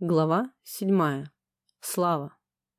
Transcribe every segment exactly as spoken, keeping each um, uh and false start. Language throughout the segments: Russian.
Глава седьмая. Слава.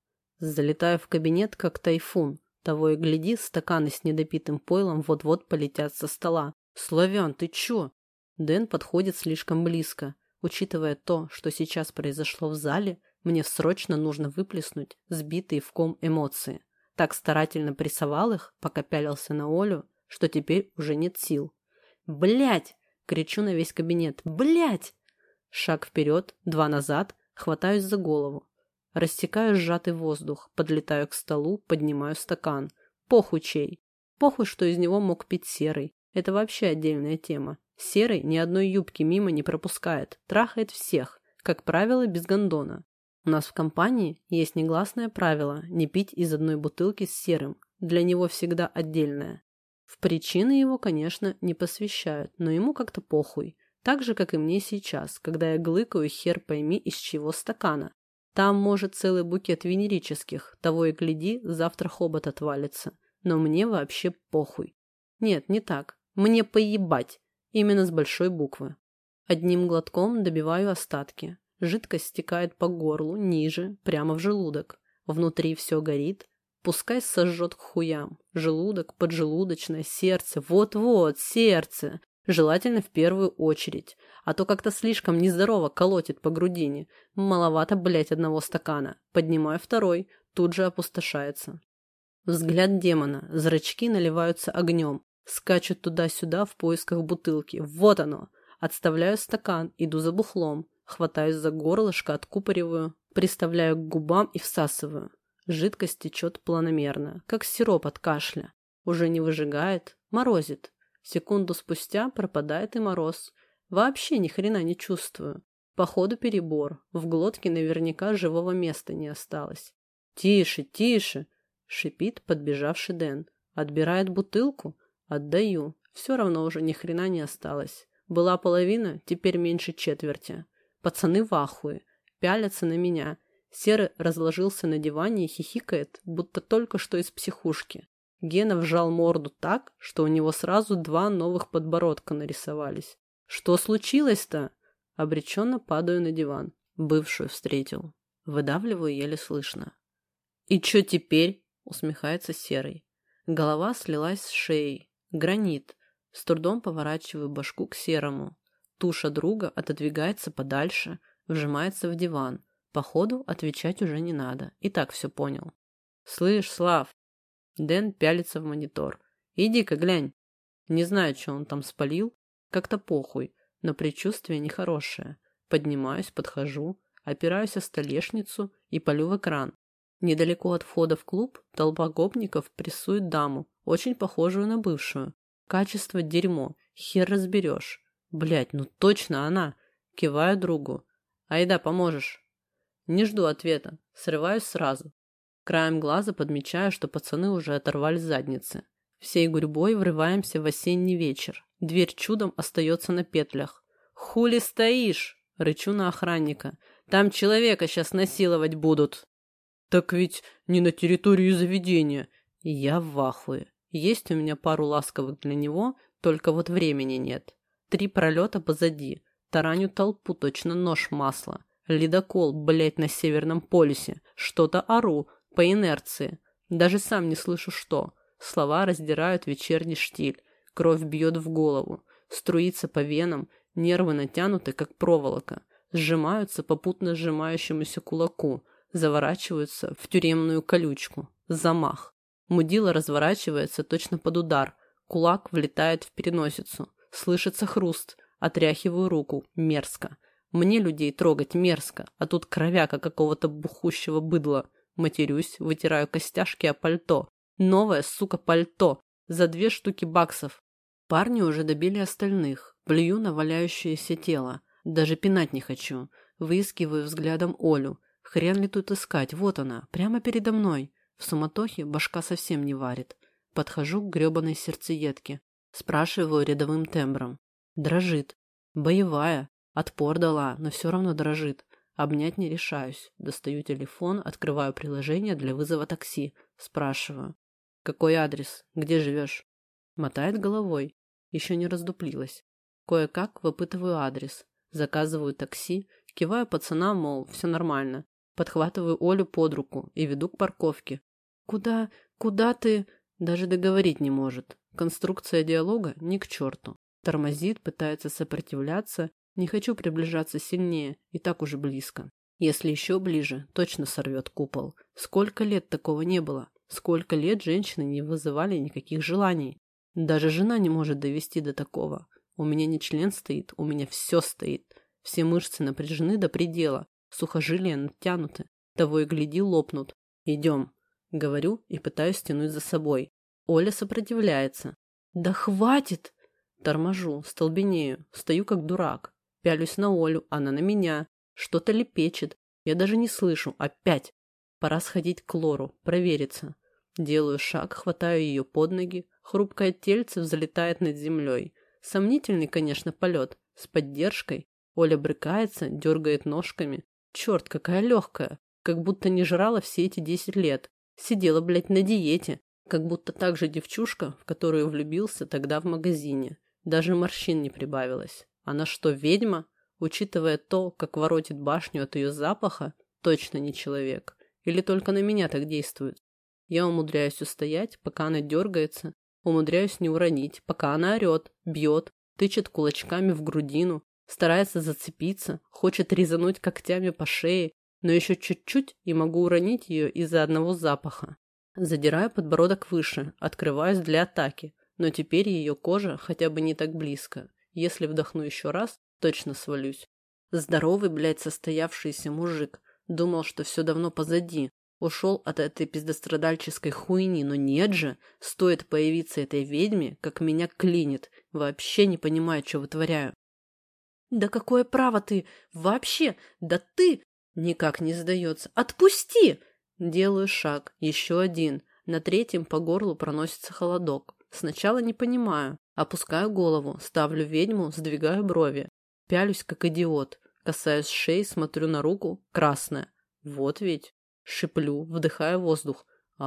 Залетаю в кабинет, как тайфун. Того и гляди, стаканы с недопитым пойлом вот-вот полетят со стола. «Славян, ты чё?» Дэн подходит слишком близко. Учитывая то, что сейчас произошло в зале, мне срочно нужно выплеснуть сбитые в ком эмоции. Так старательно прессовал их, пока пялился на Олю, что теперь уже нет сил. «Блядь!» — кричу на весь кабинет. «Блядь!» Шаг вперед, два назад, хватаюсь за голову. Рассекаю сжатый воздух, подлетаю к столу, поднимаю стакан. Похуй чей. Похуй, что из него мог пить Серый. Это вообще отдельная тема. Серый ни одной юбки мимо не пропускает, трахает всех, как правило, без гондона. У нас в компании есть негласное правило не пить из одной бутылки с Серым. Для него всегда отдельное. В причины его, конечно, не посвящают, но ему как-то похуй. Так же, как и мне сейчас, когда я глыкаю хер пойми из чего стакана. Там, может, целый букет венерических, того и гляди, завтра хобот отвалится. Но мне вообще похуй. Нет, не так. Мне поебать. Именно с большой буквы. Одним глотком добиваю остатки. Жидкость стекает по горлу, ниже, прямо в желудок. Внутри все горит. Пускай сожжет к хуям. Желудок, поджелудочное, сердце. Вот-вот, сердце. Желательно в первую очередь, а то как-то слишком нездорово колотит по грудине. Маловато, блять, одного стакана. Поднимаю второй, тут же опустошается. Взгляд демона, зрачки наливаются огнем. Скачут туда-сюда в поисках бутылки. Вот оно. Отставляю стакан, иду за бухлом. Хватаюсь за горлышко, откупориваю, приставляю к губам и всасываю. Жидкость течет планомерно, как сироп от кашля. Уже не выжигает, морозит. Секунду спустя пропадает и мороз. Вообще ни хрена не чувствую. Походу перебор. В глотке наверняка живого места не осталось. «Тише, тише!» — шипит подбежавший Дэн. Отбирает бутылку? Отдаю. Все равно уже ни хрена не осталось. Была половина, теперь меньше четверти. Пацаны в ахуе. Пялятся на меня. Серый разложился на диване и хихикает, будто только что из психушки. Гена вжал морду так, что у него сразу два новых подбородка нарисовались. «Что случилось-то?» Обреченно падаю на диван. Бывшую встретил. Выдавливаю еле слышно. «И чё теперь?» — усмехается Серый. Голова слилась с шеей. Гранит. С трудом поворачиваю башку к Серому. Туша друга отодвигается подальше, вжимается в диван. Походу, отвечать уже не надо. И так все понял. «Слышь, Слав!» Дэн пялится в монитор. «Иди-ка глянь». Не знаю, что он там спалил. Как-то похуй, но предчувствие нехорошее. Поднимаюсь, подхожу, опираюсь о столешницу и палю в экран. Недалеко от входа в клуб толпа гопников прессует даму, очень похожую на бывшую. Качество дерьмо, хер разберешь. Блять, ну точно она. Киваю другу. «Айда, поможешь». Не жду ответа, срываюсь сразу. Краем глаза подмечаю, что пацаны уже оторвали задницы. Всей гурьбой врываемся в осенний вечер. Дверь чудом остается на петлях. «Хули стоишь?» — рычу на охранника. «Там человека сейчас насиловать будут». «Так ведь не на территории заведения». Я в ахуе. Есть у меня пару ласковых для него, только вот времени нет. Три пролета позади. Тараню толпу, точно нож масла. Ледокол, блять, на Северном полюсе. Что-то ору. По инерции. Даже сам не слышу что. Слова раздирают вечерний штиль. Кровь бьет в голову. Струится по венам. Нервы натянуты, как проволока. Сжимаются попутно сжимающемуся кулаку. Заворачиваются в тюремную колючку. Замах. Мудила разворачивается точно под удар. Кулак влетает в переносицу. Слышится хруст. Отряхиваю руку. Мерзко. Мне людей трогать мерзко. А тут кровяка какого-то бухущего быдла. Матерюсь, вытираю костяшки о пальто. Новое, сука, пальто. За две штуки баксов. Парни уже добили остальных. Плюю на валяющееся тело. Даже пинать не хочу. Выискиваю взглядом Олю. Хрен ли тут искать? Вот она, прямо передо мной. В суматохе башка совсем не варит. Подхожу к гребаной сердцеедке. Спрашиваю рядовым тембром. Дрожит. Боевая. Отпор дала, но все равно дрожит. Обнять не решаюсь. Достаю телефон, открываю приложение для вызова такси. Спрашиваю. «Какой адрес? Где живешь?» Мотает головой. Еще не раздуплилась. Кое-как выпытываю адрес. Заказываю такси, Киваю пацанам, мол, все нормально. Подхватываю Олю под руку и веду к парковке. Куда, куда ты? Даже договорить не может. Конструкция диалога ни к черту. Тормозит, пытается сопротивляться. Не хочу приближаться сильнее, и так уже близко. Если еще ближе, точно сорвет купол. Сколько лет такого не было? Сколько лет женщины не вызывали никаких желаний? Даже жена не может довести до такого. У меня не член стоит, у меня все стоит. Все мышцы напряжены до предела, сухожилия натянуты. Того и гляди, лопнут. Идем. Говорю и пытаюсь тянуть за собой. Оля сопротивляется. Да хватит! Торможу, столбенею, стою как дурак. Пялюсь на Олю, она на меня. Что-то лепечет. Я даже не слышу. Опять. Пора сходить к Лору, провериться. Делаю шаг, хватаю ее под ноги. Хрупкое тельце взлетает над землей. Сомнительный, конечно, полет. С поддержкой. Оля брыкается, дергает ножками. Черт, какая легкая. Как будто не жрала все эти десять лет. Сидела, блядь, на диете. Как будто так же девчушка, в которую влюбился тогда в магазине. Даже морщин не прибавилось. Она что, ведьма? Учитывая то, как воротит башню от ее запаха, точно не человек. Или только на меня так действует. Я умудряюсь устоять, пока она дергается. Умудряюсь не уронить, пока она орет, бьет, тычет кулачками в грудину, старается зацепиться, хочет резануть когтями по шее, но еще чуть-чуть и могу уронить ее из-за одного запаха. Задираю подбородок выше, открываюсь для атаки, но теперь ее кожа хотя бы не так близко. Если вдохну еще раз, точно свалюсь. Здоровый, блядь, состоявшийся мужик. Думал, что все давно позади. Ушел от этой пиздострадальческой хуйни, но нет же. Стоит появиться этой ведьме, как меня клинит. Вообще не понимаю, что вытворяю. Да какое право ты? Вообще? Да ты... Никак не сдается. Отпусти! Делаю шаг. Еще один. На третьем по горлу проносится холодок. Сначала не понимаю. Опускаю голову, ставлю ведьму, сдвигаю брови. Пялюсь, как идиот. Касаюсь шеи, смотрю на руку. Красная. Вот ведь. Шиплю, вдыхаю воздух.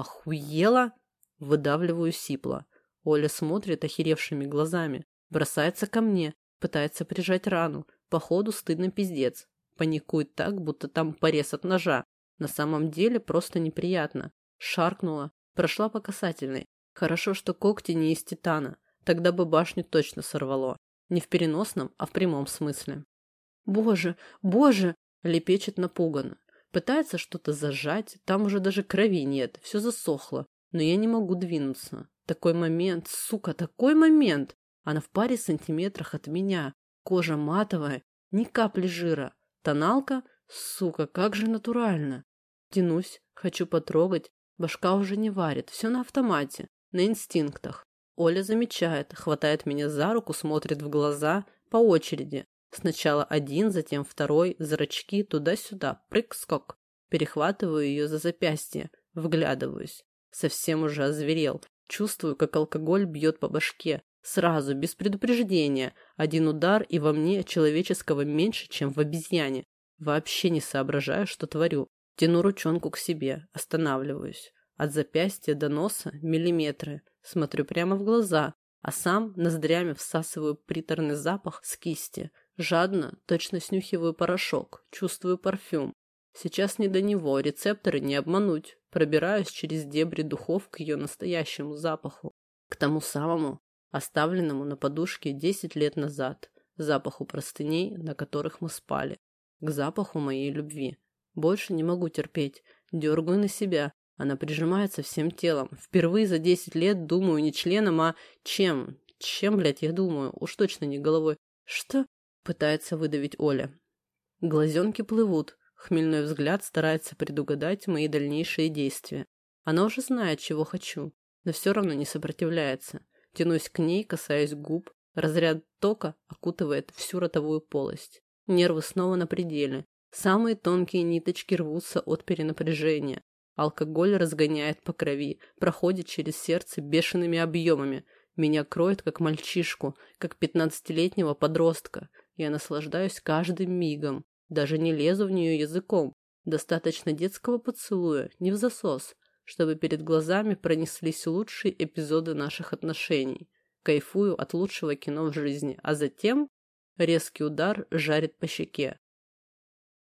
Охуела? Выдавливаю сипло. Оля смотрит охеревшими глазами. Бросается ко мне. Пытается прижать рану. Походу стыдно пиздец. Паникует так, будто там порез от ножа. На самом деле просто неприятно. Шаркнула. Прошла по касательной. Хорошо, что когти не из титана. Тогда бы башню точно сорвало. Не в переносном, а в прямом смысле. «Боже, боже!» — лепечет напуганно. Пытается что-то зажать, там уже даже крови нет, все засохло. Но я не могу двинуться. Такой момент, сука, такой момент! Она в паре сантиметрах от меня. Кожа матовая, ни капли жира. Тоналка? Сука, как же натурально. Тянусь, хочу потрогать. Башка уже не варит, все на автомате, на инстинктах. Оля замечает, хватает меня за руку, смотрит в глаза по очереди. Сначала один, затем второй, зрачки туда-сюда, прыг-скок. Перехватываю ее за запястье, вглядываюсь. Совсем уже озверел. Чувствую, как алкоголь бьет по башке. Сразу, без предупреждения. Один удар, и во мне человеческого меньше, чем в обезьяне. Вообще не соображаю, что творю. Тяну ручонку к себе, останавливаюсь. От запястья до носа миллиметры. Смотрю прямо в глаза, а сам ноздрями всасываю приторный запах с кисти. Жадно, точно снюхиваю порошок, чувствую парфюм. Сейчас не до него, рецепторы не обмануть. Пробираюсь через дебри духов к ее настоящему запаху. К тому самому, оставленному на подушке десять лет назад. Запаху простыней, на которых мы спали. К запаху моей любви. Больше не могу терпеть. Дергаю на себя. Она прижимается всем телом. Впервые за десять лет думаю не членом, а чем? Чем, блядь, я думаю? Уж точно не головой. Что? Пытается выдавить Оля. Глазенки плывут. Хмельной взгляд старается предугадать мои дальнейшие действия. Она уже знает, чего хочу, но все равно не сопротивляется. Тянусь к ней, касаюсь губ. Разряд тока окутывает всю ротовую полость. Нервы снова на пределе. Самые тонкие ниточки рвутся от перенапряжения. Алкоголь разгоняет по крови, проходит через сердце бешеными объемами. Меня кроет, как мальчишку, как пятнадцатилетнего подростка. Я наслаждаюсь каждым мигом. Даже не лезу в нее языком. Достаточно детского поцелуя, не в засос, чтобы перед глазами пронеслись лучшие эпизоды наших отношений. Кайфую от лучшего кино в жизни, а затем резкий удар жарит по щеке.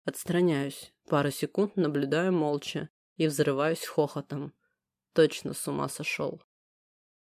Отстраняюсь, пару секунд наблюдаю молча и взрываюсь хохотом. Точно с ума сошел.